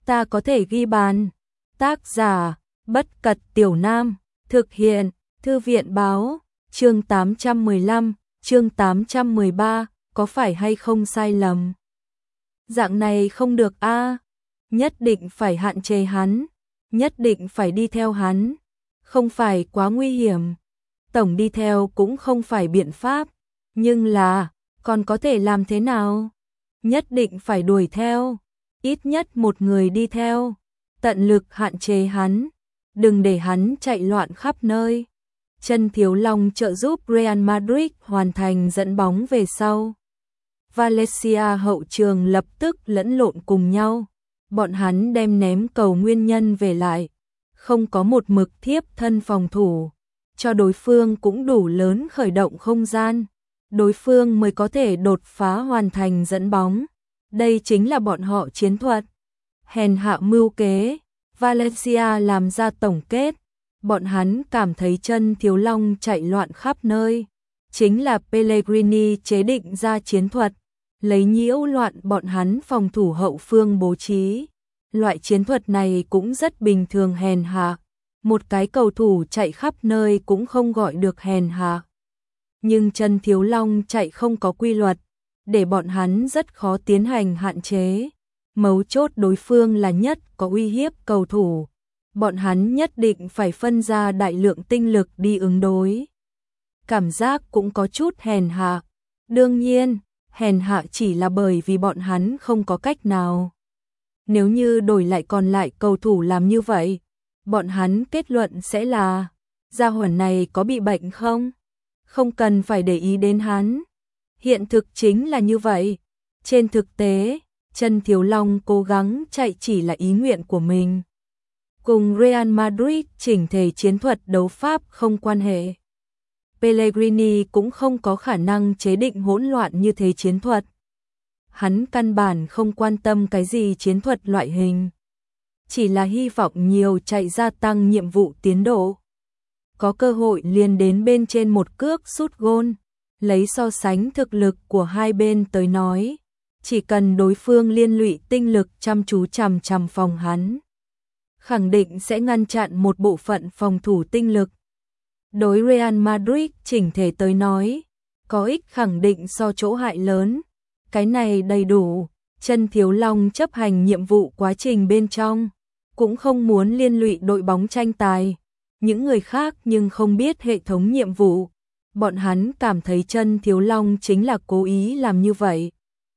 ta có thể ghi bàn. Tác giả, Bất Cật Tiểu Nam, thực hiện, Thư viện báo, chương 815, chương 813, có phải hay không sai lầm? Dạng này không được a, nhất định phải hạn chế hắn, nhất định phải đi theo hắn, không phải quá nguy hiểm. Tổng đi theo cũng không phải biện pháp, nhưng là, còn có thể làm thế nào? Nhất định phải đuổi theo, ít nhất một người đi theo, tận lực hạn chế hắn, đừng để hắn chạy loạn khắp nơi. Chân Thiếu Long trợ giúp Real Madrid hoàn thành dẫn bóng về sau. Valencia hậu trường lập tức lẫn lộn cùng nhau, bọn hắn đem ném cầu nguyên nhân về lại, không có một mực thiếp thân phòng thủ, cho đối phương cũng đủ lớn khởi động không gian, đối phương mới có thể đột phá hoàn thành dẫn bóng. Đây chính là bọn họ chiến thuật. Hèn hạ mưu kế, Valencia làm ra tổng kết, bọn hắn cảm thấy Chân Thiếu Long chạy loạn khắp nơi, chính là Pellegrini chế định ra chiến thuật, lấy nhiễu loạn bọn hắn phòng thủ hậu phương bố trí. Loại chiến thuật này cũng rất bình thường hèn hạ, một cái cầu thủ chạy khắp nơi cũng không gọi được hèn hạ. Nhưng Chân Thiếu Long chạy không có quy luật, để bọn hắn rất khó tiến hành hạn chế. Mấu chốt đối phương là nhất có uy hiếp cầu thủ, bọn hắn nhất định phải phân ra đại lượng tinh lực đi ứng đối. Cảm giác cũng có chút hèn hạ. Đương nhiên, hèn hạ chỉ là bởi vì bọn hắn không có cách nào. Nếu như đổi lại còn lại cầu thủ làm như vậy, bọn hắn kết luận sẽ là, gia hỏa này có bị bệnh không? Không cần phải để ý đến hắn. Hiện thực chính là như vậy. Trên thực tế, Chân Thiếu Long cố gắng chạy chỉ là ý nguyện của mình. Cùng Real Madrid chỉnh thể chiến thuật đấu pháp không quan hệ. Pellegrini cũng không có khả năng chế định hỗn loạn như thế chiến thuật. Hắn căn bản không quan tâm cái gì chiến thuật loại hình. Chỉ là hy vọng nhiều chạy gia tăng nhiệm vụ tiến độ. Có cơ hội liền đến bên trên một cước sút gôn. Lấy so sánh thực lực của hai bên tới nói, chỉ cần đối phương liên lụy tinh lực chăm chú chằm chằm phòng hắn, khẳng định sẽ ngăn chặn một bộ phận phòng thủ tinh lực. Đối Real Madrid chỉnh thể tới nói, có ích khẳng định so chỗ hại lớn. Cái này đầy đủ. Chân Thiếu Long chấp hành nhiệm vụ quá trình bên trong, cũng không muốn liên lụy đội bóng tranh tài. Những người khác nhưng không biết hệ thống nhiệm vụ. Bọn hắn cảm thấy Chân Thiếu Long chính là cố ý làm như vậy.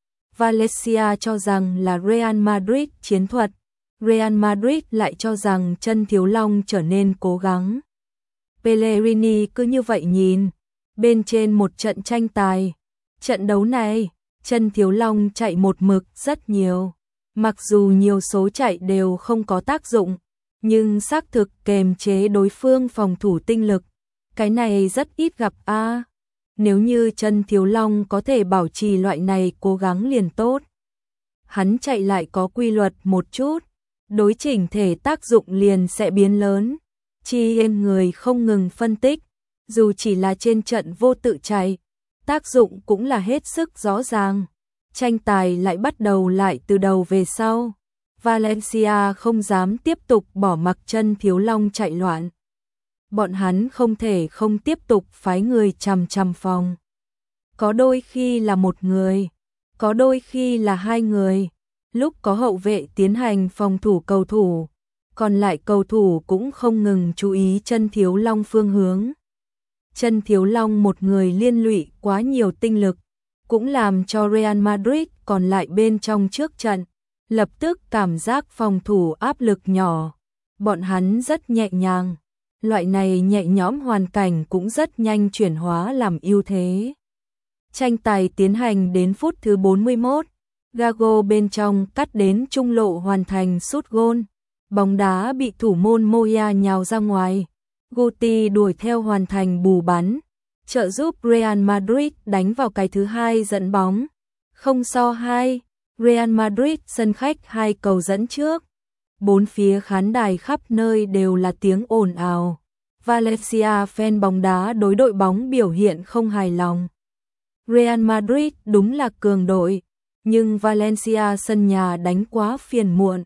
Valencia cho rằng là Real Madrid chiến thuật, Real Madrid lại cho rằng Chân Thiếu Long trở nên cố gắng. Pellegrini cứ như vậy nhìn, bên trên một trận tranh tài. Trận đấu này, Chân Thiếu Long chạy một mực rất nhiều. Mặc dù nhiều số chạy đều không có tác dụng, nhưng xác thực kềm chế đối phương phòng thủ tinh lực. Cái này rất ít gặp a. Nếu như Chân Thiếu Long có thể bảo trì loại này cố gắng liền tốt. Hắn chạy lại có quy luật một chút, đối chỉnh thể tác dụng liền sẽ biến lớn. Chi em người không ngừng phân tích, dù chỉ là trên trận vô tự chạy, tác dụng cũng là hết sức rõ ràng. Tranh tài lại bắt đầu lại từ đầu về sau. Valencia không dám tiếp tục bỏ mặc Chân Thiếu Long chạy loạn. Bọn hắn không thể không tiếp tục phái người chằm chằm phòng. Có đôi khi là một người, có đôi khi là hai người. Lúc có hậu vệ tiến hành phòng thủ cầu thủ, còn lại cầu thủ cũng không ngừng chú ý Chân Thiếu Long phương hướng. Chân Thiếu Long một người liên lụy quá nhiều tinh lực, cũng làm cho Real Madrid còn lại bên trong trước trận, lập tức cảm giác phòng thủ áp lực nhỏ. Bọn hắn rất nhẹ nhàng. Loại này nhẹ nhõm hoàn cảnh cũng rất nhanh chuyển hóa làm ưu thế. Tranh tài tiến hành đến phút thứ 41, Gago bên trong cắt đến trung lộ hoàn thành sút gôn. Bóng đá bị thủ môn Moya nhào ra ngoài. Guti đuổi theo hoàn thành bù bắn, trợ giúp Real Madrid đánh vào cái thứ hai dẫn bóng. 0-2, Real Madrid sân khách 2 cầu dẫn trước. Bốn phía khán đài khắp nơi đều là tiếng ồn ào. Valencia fan bóng đá đối đội bóng biểu hiện không hài lòng. Real Madrid đúng là cường đội, nhưng Valencia sân nhà đánh quá phiền muộn.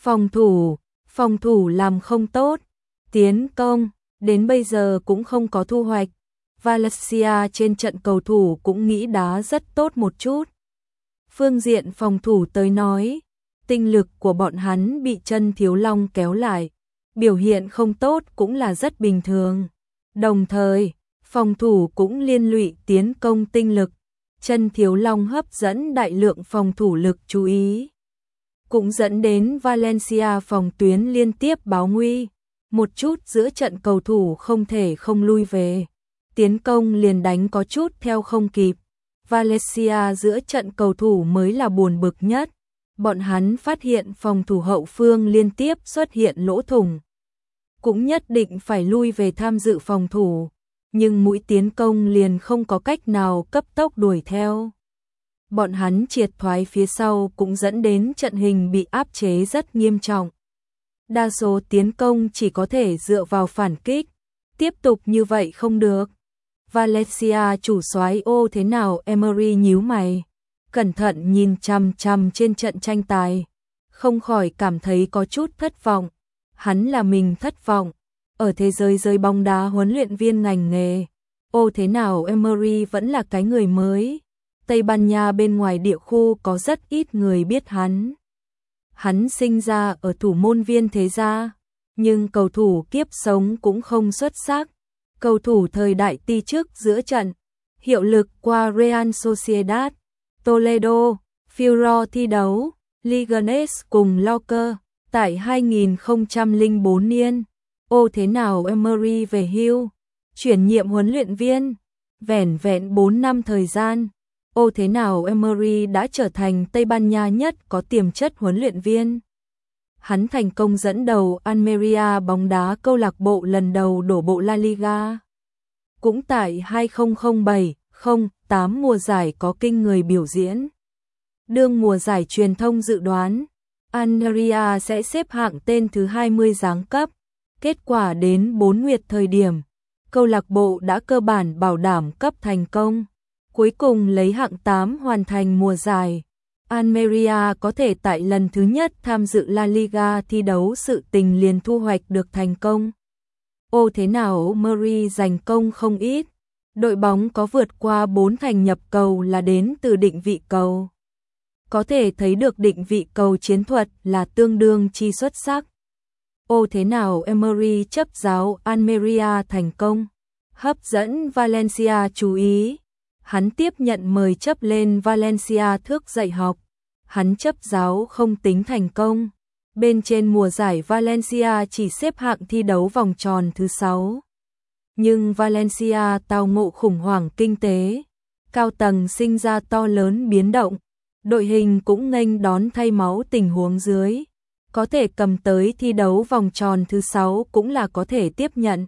Phòng thủ làm không tốt, tiến công đến bây giờ cũng không có thu hoạch. Valencia trên trận cầu thủ cũng nghĩ đá rất tốt một chút. Phương diện phòng thủ tới nói, tinh lực của bọn hắn bị chân Thiếu Long kéo lại, biểu hiện không tốt cũng là rất bình thường. Đồng thời, phòng thủ cũng liên lụy tiến công tinh lực, chân Thiếu Long hấp dẫn đại lượng phòng thủ lực chú ý. Cũng dẫn đến Valencia phòng tuyến liên tiếp báo nguy, một chút giữa trận cầu thủ không thể không lui về. Tiến công liền đánh có chút theo không kịp. Valencia giữa trận cầu thủ mới là buồn bực nhất. Bọn hắn phát hiện phòng thủ hậu phương liên tiếp xuất hiện lỗ thủng. Cũng nhất định phải lui về tham dự phòng thủ, nhưng mũi tiến công liền không có cách nào cấp tốc đuổi theo. Bọn hắn triệt thoái phía sau cũng dẫn đến trận hình bị áp chế rất nghiêm trọng. Đa số tiến công chỉ có thể dựa vào phản kích, tiếp tục như vậy không được. Valencia chủ soái ô thế nào? Emery nhíu mày, cẩn thận nhìn chằm chằm trên trận tranh tài, không khỏi cảm thấy có chút thất vọng. Hắn là mình thất vọng, ở thế giới giới bóng đá huấn luyện viên ngành nghề, ô thế nào Emery vẫn là cái người mới. Tây Ban Nha bên ngoài địa khu có rất ít người biết hắn. Hắn sinh ra ở thủ môn viên thế gia, nhưng cầu thủ kiếp sống cũng không xuất sắc. Cầu thủ thời đại ti trước giữa trận, hiệu lực qua Real Sociedad, Toledo, Furor thi đấu, Leganés cùng Lorca, tại 2004 niên. Ô thế nào Emery về hưu, chuyển nhiệm huấn luyện viên, vẻn vẹn 4 năm thời gian. Ô thế nào Emery đã trở thành Tây Ban Nha nhất có tiềm chất huấn luyện viên. Hắn thành công dẫn đầu Almeria bóng đá câu lạc bộ lần đầu đổ bộ La Liga. Cũng tại 2007-08 mùa giải có kinh người biểu diễn. Đương mùa giải truyền thông dự đoán, Almeria sẽ xếp hạng tên thứ 20 giáng cấp. Kết quả đến 4 nguyệt thời điểm, câu lạc bộ đã cơ bản bảo đảm cấp thành công. Cuối cùng lấy hạng 8 hoàn thành mùa giải. Almeria có thể tại lần thứ nhất tham dự La Liga thi đấu sự tình liền thu hoạch được thành công. Ô thế nào Emery giành công không ít. Đội bóng có vượt qua 4 thành nhập cầu là đến từ định vị cầu. Có thể thấy được định vị cầu chiến thuật là tương đương chi xuất sắc. Ô thế nào Emery chấp giáo Almeria thành công, hấp dẫn Valencia chú ý. Hắn tiếp nhận mời chấp lên Valencia thước dạy học. Hắn chấp giáo không tính thành công. Bên trên mùa giải Valencia chỉ xếp hạng thi đấu vòng tròn thứ 6. Nhưng Valencia tao ngộ khủng hoảng kinh tế. Cao tầng sinh ra to lớn biến động. Đội hình cũng nghênh đón thay máu tình huống dưới. Có thể cầm tới thi đấu vòng tròn thứ 6 cũng là có thể tiếp nhận.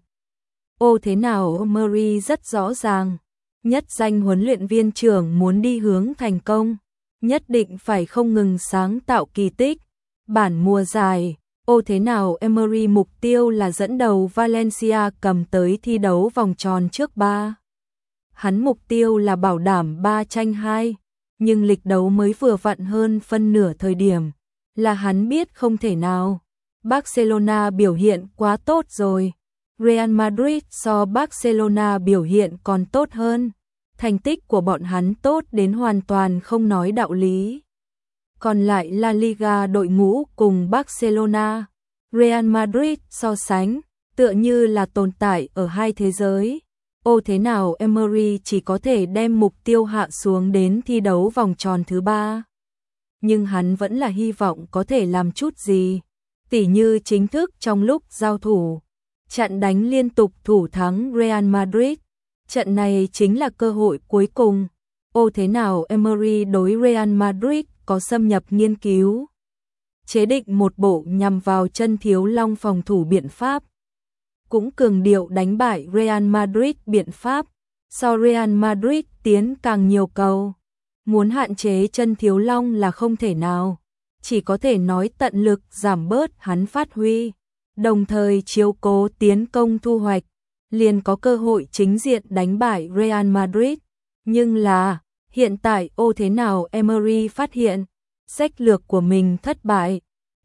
Ô thế nào Emery rất rõ ràng. Nhất danh huấn luyện viên trưởng muốn đi hướng thành công, nhất định phải không ngừng sáng tạo kỳ tích. Bản mùa giải, ô thế nào Emery mục tiêu là dẫn đầu Valencia cầm tới thi đấu vòng tròn trước 3. Hắn mục tiêu là bảo đảm 3-2, nhưng lịch đấu mới vừa vặn hơn phân nửa thời điểm, là hắn biết không thể nào. Barcelona biểu hiện quá tốt rồi. Real Madrid so Barcelona biểu hiện còn tốt hơn. Thành tích của bọn hắn tốt đến hoàn toàn không nói đạo lý. Còn lại La Liga đội ngũ cùng Barcelona, Real Madrid so sánh, tựa như là tồn tại ở hai thế giới. Ô thế nào Emery chỉ có thể đem mục tiêu hạ xuống đến thi đấu vòng tròn thứ 3. Nhưng hắn vẫn là hy vọng có thể làm chút gì. Tỉ như chính thức trong lúc giao thủ, trận đánh liên tục thủ thắng Real Madrid. Trận này chính là cơ hội cuối cùng. Ô thế nào Emery đối Real Madrid có xâm nhập nghiên cứu. Chế định một bộ nhằm vào chân Thiếu Long phòng thủ biện pháp. Cũng cường điệu đánh bại Real Madrid biện pháp. So Real Madrid tiến càng nhiều cầu. Muốn hạn chế chân Thiếu Long là không thể nào. Chỉ có thể nói tận lực giảm bớt hắn phát huy. Đồng thời chiếu cố tiến công thu hoạch. Liền có cơ hội chính diện đánh bại Real Madrid. Nhưng là, hiện tại ô thế nào Emery phát hiện, sách lược của mình thất bại.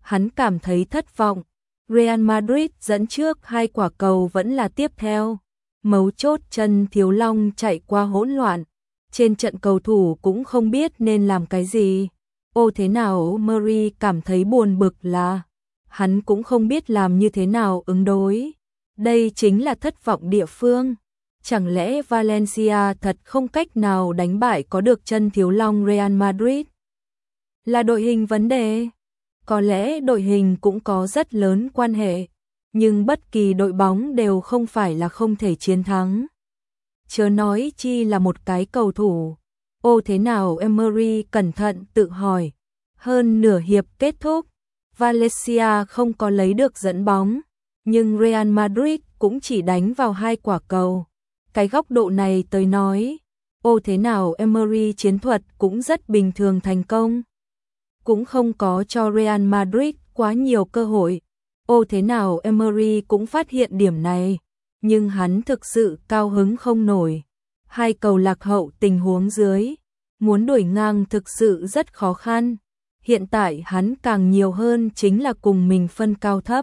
hắn cảm thấy thất vọng. Real Madrid dẫn trước 2 quả cầu vẫn là tiếp theo. Mấu chốt chân Thiếu Long chạy qua hỗn loạn. Trên trận cầu thủ cũng không biết nên làm cái gì. Thế nào Murray cảm thấy buồn bực là hắn cũng không biết làm như thế nào ứng đối. Đây chính là thất vọng địa phương. Chẳng lẽ Valencia thật không cách nào đánh bại có được chân Thiếu Long Real Madrid? Là đội hình vấn đề? Có lẽ đội hình cũng có rất lớn quan hệ, nhưng bất kỳ đội bóng đều không phải là không thể chiến thắng. Chớ nói chi là một cái cầu thủ. Thế nào Emery cẩn thận tự hỏi. Hơn nửa hiệp kết thúc, Valencia không có lấy được dẫn bóng, nhưng Real Madrid cũng chỉ đánh vào 2 quả cầu. Cái góc độ này tới nói, thế nào Emery chiến thuật cũng rất bình thường thành công. Cũng không có cho Real Madrid quá nhiều cơ hội. Thế nào Emery cũng phát hiện điểm này, nhưng hắn thực sự cao hứng không nổi. 2 cầu lạc hậu tình huống dưới, muốn đuổi ngang thực sự rất khó khăn. Hiện tại hắn càng nhiều hơn chính là cùng mình phân cao thấp.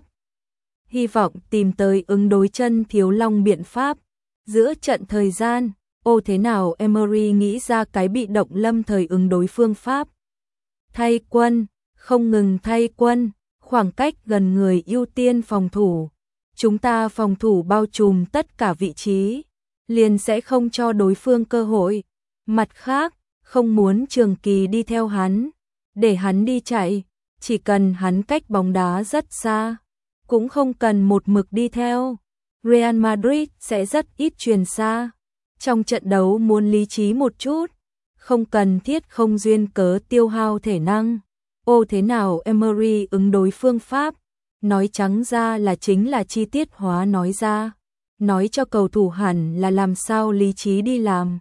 Hy vọng tìm tới ứng đối chân Thiếu Long biện pháp. Giữa trận thời gian, thế nào Emery nghĩ ra cái bị động lâm thời ứng đối phương pháp. Thay quân, không ngừng thay quân, khoảng cách gần người ưu tiên phòng thủ. Chúng ta phòng thủ bao trùm tất cả vị trí, liền sẽ không cho đối phương cơ hội. Mặt khác, không muốn trường kỳ đi theo hắn, để hắn đi chạy, chỉ cần hắn cách bóng đá rất xa, cũng không cần một mực đi theo. Real Madrid sẽ rất ít truyền xa. Trong trận đấu muốn lý trí một chút, không cần thiết không duyên cớ tiêu hao thể năng. Thế nào Emery ứng đối phương pháp, nói trắng ra là chính là chi tiết hóa nói ra. Nói cho cầu thủ hẳn là làm sao lý trí đi làm,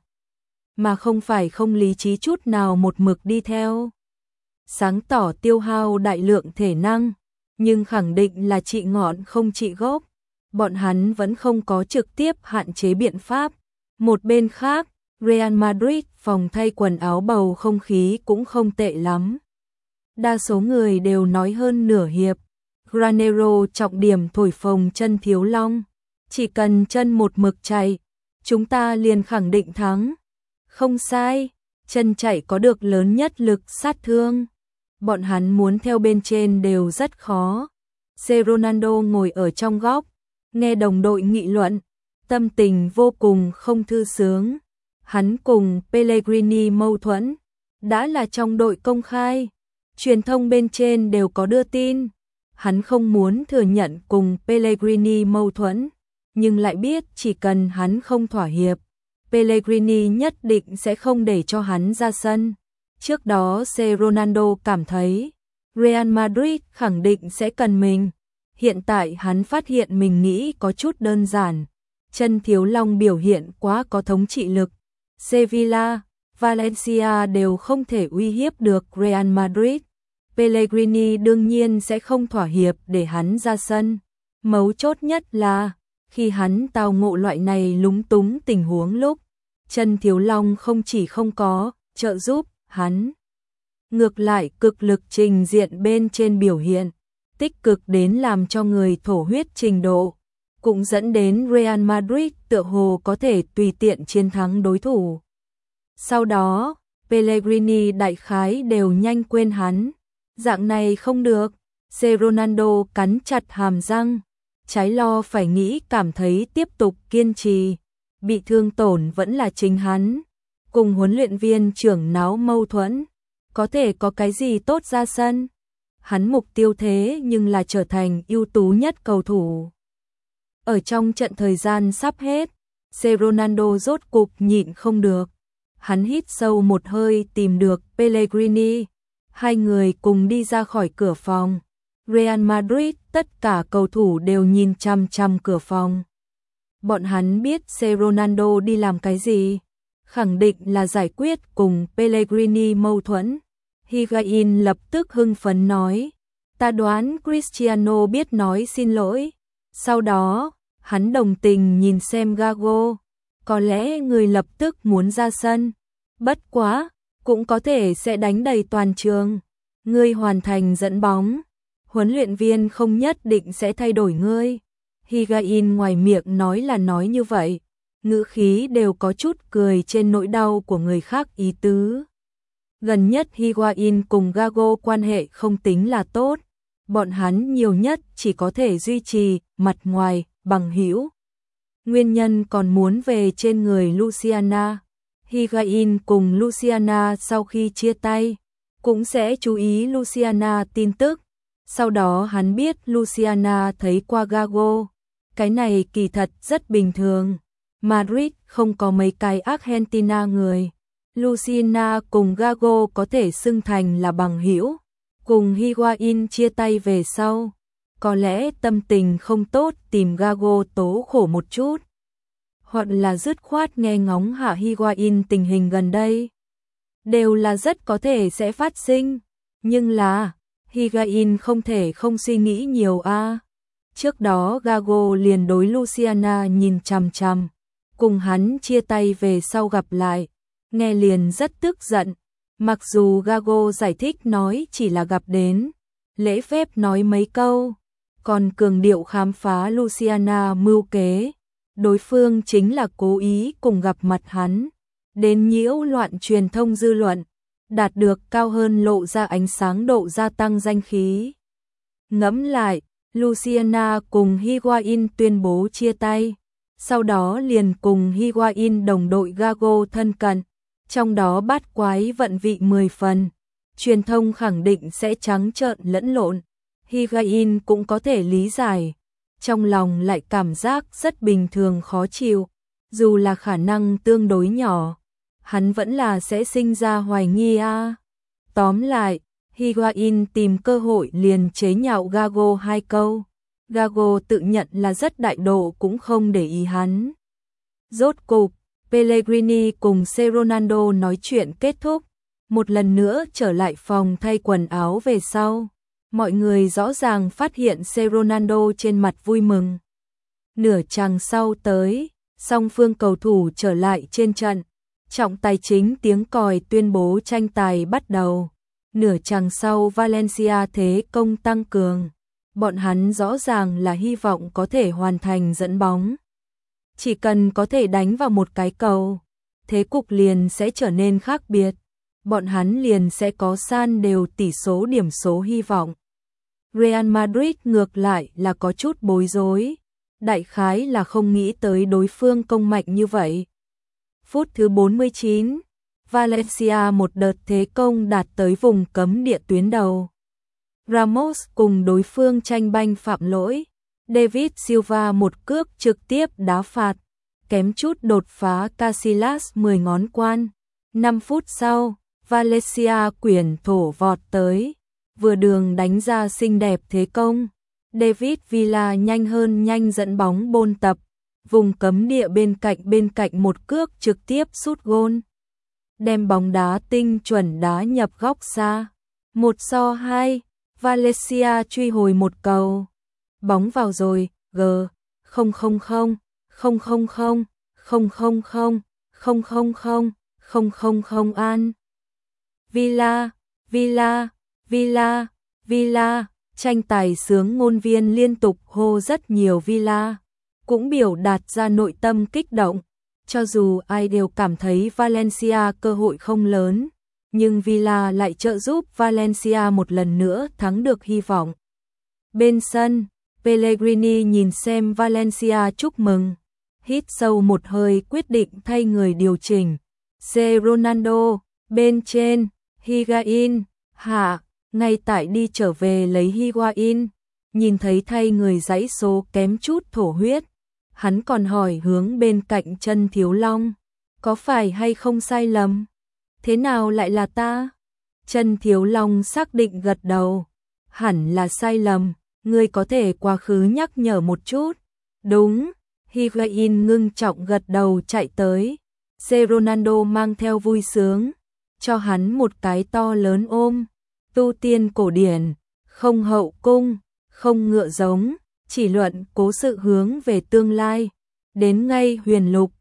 mà không phải không lý trí chút nào một mực đi theo. Sáng tỏ tiêu hao đại lượng thể năng, nhưng khẳng định là trị ngọn không trị gốc. Bọn hắn vẫn không có trực tiếp hạn chế biện pháp. Một bên khác, Real Madrid phòng thay quần áo bầu không khí cũng không tệ lắm. Đa số người đều nói hơn nửa hiệp, Granero trọng điểm thổi phồng chân Thiếu Long. Chỉ cần chân một mực chạy, chúng ta liền khẳng định thắng. Không sai, chân chạy có được lớn nhất lực sát thương. Bọn hắn muốn theo bên trên đều rất khó. Ronaldo ngồi ở trong góc, nghe đồng đội nghị luận, tâm tình vô cùng không thư sướng. Hắn cùng Pellegrini mâu thuẫn, đã là trong đội công khai, truyền thông bên trên đều có đưa tin. Hắn không muốn thừa nhận cùng Pellegrini mâu thuẫn, nhưng lại biết chỉ cần hắn không thỏa hiệp, Pellegrini nhất định sẽ không để cho hắn ra sân. Trước đó Ronaldo cảm thấy Real Madrid khẳng định sẽ cần mình. Hiện tại hắn phát hiện mình nghĩ có chút đơn giản. Chân Thiếu Long biểu hiện quá có thống trị lực. Sevilla, Valencia đều không thể uy hiếp được Real Madrid. Pellegrini đương nhiên sẽ không thỏa hiệp để hắn ra sân. Mấu chốt nhất là, khi hắn tao ngộ loại này lúng túng tình huống lúc, chân Thiếu Long không chỉ không có trợ giúp hắn, ngược lại cực lực trình diện bên trên biểu hiện, tích cực đến làm cho người thổ huyết trình độ, cũng dẫn đến Real Madrid tựa hồ có thể tùy tiện chiến thắng đối thủ. Sau đó, Pellegrini đại khái đều nhanh quên hắn. Dạng này không được. Ronaldo cắn chặt hàm răng, trái lo phải nghĩ cảm thấy tiếp tục kiên trì. Bị thương tổn vẫn là chính hắn. Cùng huấn luyện viên trưởng náo mâu thuẫn. Có thể có cái gì tốt ra sân. Hắn mục tiêu thế nhưng là trở thành ưu tú nhất cầu thủ. Ở trong trận thời gian sắp hết, Ronaldo rốt cục nhịn không được. Hắn hít sâu một hơi tìm được Pellegrini. Hai người cùng đi ra khỏi cửa phòng. Real Madrid tất cả cầu thủ đều nhìn chằm chằm cửa phòng. Bọn hắn biết Ronaldo đi làm cái gì. Khẳng định là giải quyết cùng Pellegrini mâu thuẫn. Higuain lập tức hưng phấn nói. Ta đoán Cristiano biết nói xin lỗi. Sau đó, hắn đồng tình nhìn xem Gago. Có lẽ người lập tức muốn ra sân. Bất quá, cũng có thể sẽ đánh đầy toàn trường. Người hoàn thành dẫn bóng. huấn luyện viên không nhất định sẽ thay đổi ngươi. Higuain ngoài miệng nói là nói như vậy, ngữ khí đều có chút cười trên nỗi đau của người khác ý tứ. Gần nhất Higuain cùng Gago quan hệ không tính là tốt, bọn hắn nhiều nhất chỉ có thể duy trì mặt ngoài bằng hữu. Nguyên nhân còn muốn về trên người Luciana. Higuain cùng Luciana sau khi chia tay cũng sẽ chú ý Luciana tin tức. Sau đó hắn biết Luciana thấy qua Gago. Cái này kỳ thật rất bình thường. Madrid không có mấy cái Argentina người. Luciana cùng Gago có thể xưng thành là bằng hữu. Cùng Higuain chia tay về sau, có lẽ tâm tình không tốt tìm Gago tố khổ một chút, hoặc là dứt khoát nghe ngóng hạ Higuain tình hình gần đây. Đều là rất có thể sẽ phát sinh, nhưng là Higuain không thể không suy nghĩ nhiều a. Trước đó Gago liền đối Luciana nhìn chằm chằm, cùng hắn chia tay về sau gặp lại, nghe liền rất tức giận. Mặc dù Gago giải thích nói chỉ là gặp đến, lễ phép nói mấy câu, còn cường điệu khám phá Luciana mưu kế, đối phương chính là cố ý cùng gặp mặt hắn, đến nhiễu loạn truyền thông dư luận, đạt được cao hơn lộ ra ánh sáng độ gia tăng danh khí. Ngẫm lại, Luciana cùng Higuain tuyên bố chia tay, sau đó liền cùng Higuain đồng đội Gago thân cận. Trong đó bát quái vận vị 10 phần, truyền thông khẳng định sẽ trắng trợn lẫn lộn. Higuain cũng có thể lý giải, trong lòng lại cảm giác rất bình thường khó chịu, dù là khả năng tương đối nhỏ, hắn vẫn là sẽ sinh ra hoài nghi a. Tóm lại, Higuain tìm cơ hội liền chế nhạo Gago 2 câu. Gago tự nhận là rất đại độ cũng không để ý hắn. Rốt cục Pellegrini cùng Ronaldo nói chuyện kết thúc, một lần nữa trở lại phòng thay quần áo về sau. Mọi người rõ ràng phát hiện Ronaldo trên mặt vui mừng. Nửa chặng sau tới, song phương cầu thủ trở lại trên trận. Trọng tài chính tiếng còi tuyên bố tranh tài bắt đầu. Nửa chặng sau Valencia thế công tăng cường. Bọn hắn rõ ràng là hy vọng có thể hoàn thành dẫn bóng. Chỉ cần có thể đánh vào một cái cầu, thế cục liền sẽ trở nên khác biệt. Bọn hắn liền sẽ có san đều tỷ số điểm số hy vọng. Real Madrid ngược lại là có chút bối rối. Đại khái là không nghĩ tới đối phương công mạnh như vậy. Phút thứ 49, Valencia một đợt thế công đạt tới vùng cấm địa tuyến đầu. Ramos cùng đối phương tranh banh phạm lỗi. David Silva một cước trực tiếp đá phạt, kém chút đột phá Casillas 10 ngón quan. 5 phút sau, Valencia quyển thổ vọt tới, vừa đường đánh ra xinh đẹp thế công. David Villa nhanh hơn nhanh dẫn bóng bôn tập, vùng cấm địa bên cạnh một cước trực tiếp sút gôn. Đem bóng đá tinh chuẩn đá nhập góc xa. 1-2, Valencia truy hồi một cầu. Bóng vào rồi, G, 000, 000, 000, 000, an. Villa, Villa, Villa, Villa, tranh tài sướng ngôn viên liên tục hô rất nhiều Villa, cũng biểu đạt ra nội tâm kích động. Cho dù ai đều cảm thấy Valencia cơ hội không lớn, nhưng Villa lại trợ giúp Valencia một lần nữa thắng được hy vọng. Bên sân, Pellegrini nhìn xem Valencia chúc mừng, hít sâu một hơi quyết định thay người điều chỉnh. Ronaldo, bên trên, Higuain, hạ, ngay tại đi trở về lấy Higuain, nhìn thấy thay người dãy số kém chút thổ huyết. Hắn còn hỏi hướng bên cạnh Chân Thiếu Long, có phải hay không sai lầm? Thế nào lại là ta? Chân Thiếu Long xác định gật đầu, hẳn là sai lầm. Ngươi có thể quá khứ nhắc nhở một chút. Đúng, Higuain ngưng trọng gật đầu chạy tới. Ronaldo mang theo vui sướng, cho hắn một cái to lớn ôm. Tu tiên cổ điển, không hậu cung, không ngựa giống, chỉ luận cố sự hướng về tương lai. Đến ngay huyền lục,